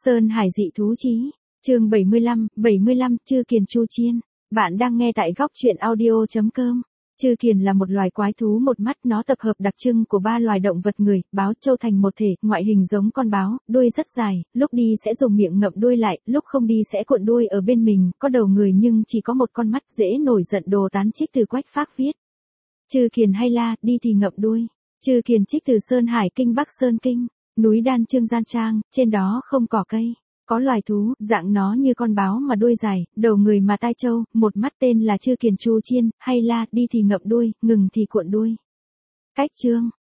Sơn Hải dị thú chí, chương 75, Chư Kiền Chu Chiên. Bạn đang nghe tại góc truyện audio.com. Chư Kiền là một loài quái thú một mắt, nó tập hợp đặc trưng của ba loài động vật người, báo, trâu thành một thể, ngoại hình giống con báo, đuôi rất dài, lúc đi sẽ dùng miệng ngậm đuôi lại, lúc không đi sẽ cuộn đuôi ở bên mình, có đầu người nhưng chỉ có một con mắt, dễ nổi giận. Đồ tán trích từ Quách Phác viết. Chư Kiền hay la, đi thì ngậm đuôi. Chư Kiền trích từ Sơn Hải Kinh Bắc Sơn Kinh, núi Đan Trương Gian Trang, trên đó không cỏ cây. Có loài thú, dạng nó như con báo mà đuôi dài, đầu người mà tai trâu, một mắt, tên là Chư Kiền Chu Chiên, hay la, đi thì ngậm đuôi, ngừng thì cuộn đuôi. Cách chương,